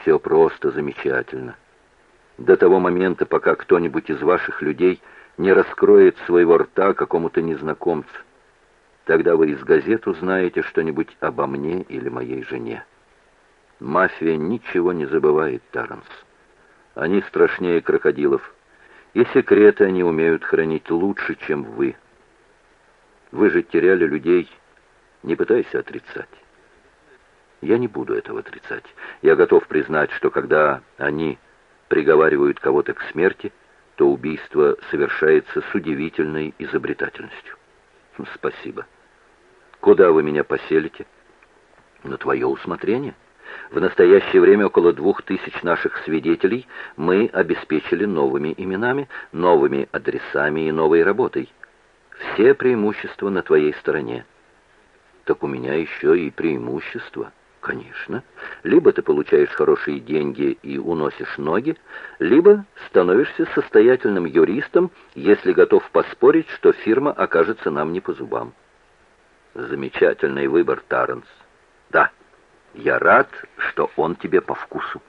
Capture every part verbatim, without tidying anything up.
все просто замечательно. До того момента, пока кто-нибудь из ваших людей не раскроет своего рта какому-то незнакомцу. Тогда вы из газет узнаете что-нибудь обо мне или моей жене. Мафия ничего не забывает, Таранс. Они страшнее крокодилов, и секреты они умеют хранить лучше, чем вы. Вы же теряли людей, не пытайся отрицать. Я не буду этого отрицать. Я готов признать, что когда они приговаривают кого-то к смерти, то убийство совершается с удивительной изобретательностью. Спасибо. Куда вы меня поселите? На твое усмотрение. В настоящее время около двух тысяч наших свидетелей мы обеспечили новыми именами, новыми адресами и новой работой. Все преимущества на твоей стороне. Так у меня еще и преимущества. Конечно. Либо ты получаешь хорошие деньги и уносишь ноги, либо становишься состоятельным юристом, если готов поспорить, что фирма окажется нам не по зубам. Замечательный выбор, Таранс. Да, я рад, что он тебе по вкусу.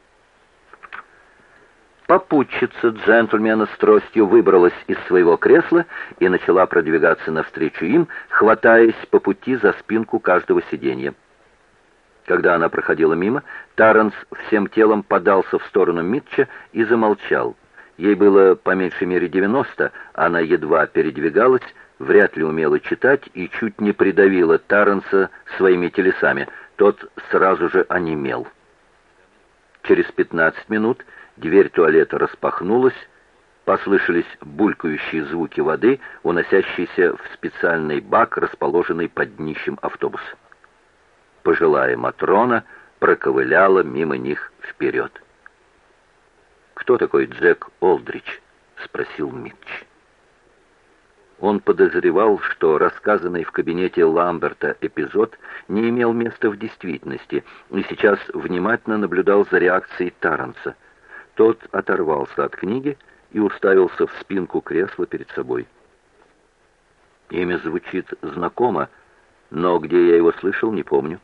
Попутчица джентльмена с тростью выбралась из своего кресла и начала продвигаться навстречу им, хватаясь по пути за спинку каждого сиденья. Когда она проходила мимо, Таранс всем телом подался в сторону Митча и замолчал. Ей было по меньшей мере девяносто, она едва передвигалась, вряд ли умела читать и чуть не придавила Таранса своими телесами. Тот сразу же онемел. Через пятнадцать минут дверь туалета распахнулась, послышались булькающие звуки воды, уносящиеся в специальный бак, расположенный под днищем автобуса. Пожилая Матрона проковыляла мимо них вперед. «Кто такой Джек Олдрич?» — спросил Митч. Он подозревал, что рассказанный в кабинете Ламберта эпизод не имел места в действительности, и сейчас внимательно наблюдал за реакцией Таранса. Тот оторвался от книги и уставился в спинку кресла перед собой. Имя звучит знакомо, но где я его слышал, не помню.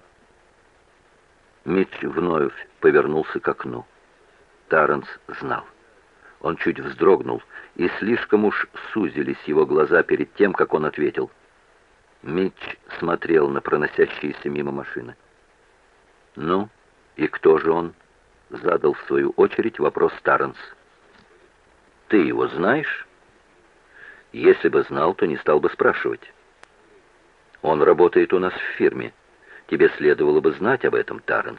Митч вновь повернулся к окну. Таранс знал. Он чуть вздрогнул, и слишком уж сузились его глаза перед тем, как он ответил. Митч смотрел на проносящиеся мимо машины. «Ну, и кто же он?» — задал в свою очередь вопрос Таранс. «Ты его знаешь?» «Если бы знал, то не стал бы спрашивать». «Он работает у нас в фирме. Тебе следовало бы знать об этом, Таранс.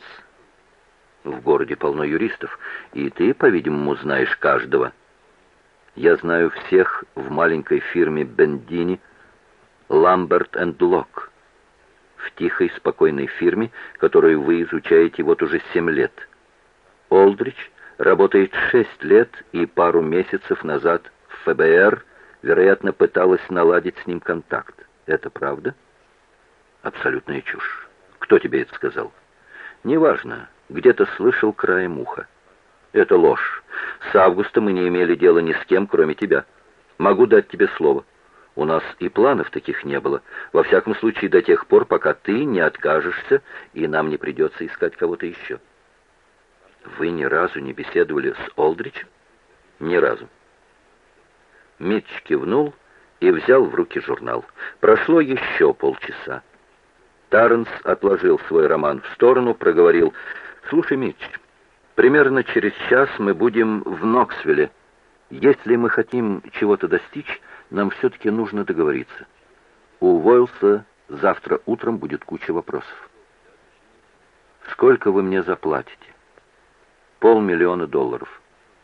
В городе полно юристов, и ты, по-видимому, знаешь каждого. Я знаю всех в маленькой фирме Бендини, Ламберт энд Лок, в тихой, спокойной фирме, которую вы изучаете вот уже семь лет. Олдрич работает шесть лет, и пару месяцев назад в эф бэ эр, вероятно, пыталась наладить с ним контакт. Это правда?» «Абсолютная чушь. Кто тебе это сказал?» «Неважно. Где-то слышал краем уха. Это ложь. С августа мы не имели дела ни с кем, кроме тебя. Могу дать тебе слово. У нас и планов таких не было. Во всяком случае, до тех пор, пока ты не откажешься, и нам не придется искать кого-то еще». «Вы ни разу не беседовали с Олдричем?» «Ни разу». Митч кивнул и взял в руки журнал. Прошло еще полчаса. Таранс отложил свой роман в сторону, проговорил: «Слушай, Митч, примерно через час мы будем в Ноксвилле. Если мы хотим чего-то достичь, нам все-таки нужно договориться. У Войлса завтра утром будет куча вопросов». «Сколько вы мне заплатите?» «Полмиллиона долларов».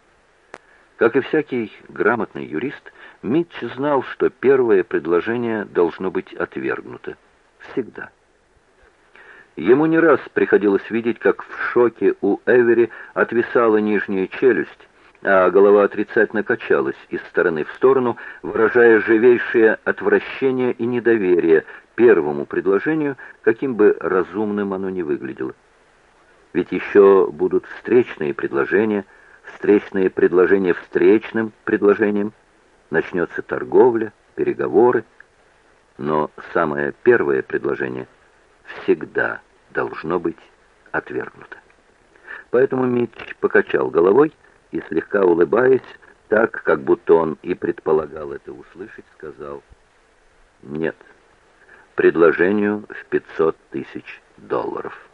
Как и всякий грамотный юрист, Митч знал, что первое предложение должно быть отвергнуто. Всегда. Ему не раз приходилось видеть, как в шоке у Эвери отвисала нижняя челюсть, а голова отрицательно качалась из стороны в сторону, выражая живейшее отвращение и недоверие первому предложению, каким бы разумным оно ни выглядело. Ведь еще будут встречные предложения, встречные предложения встречным предложением, начнется торговля, переговоры, но самое первое предложение всегда должно быть отвергнуто. Поэтому Митч покачал головой и, слегка улыбаясь, так, как будто он и предполагал это услышать, сказал: «Нет, предложению в пятьсот тысяч долларов».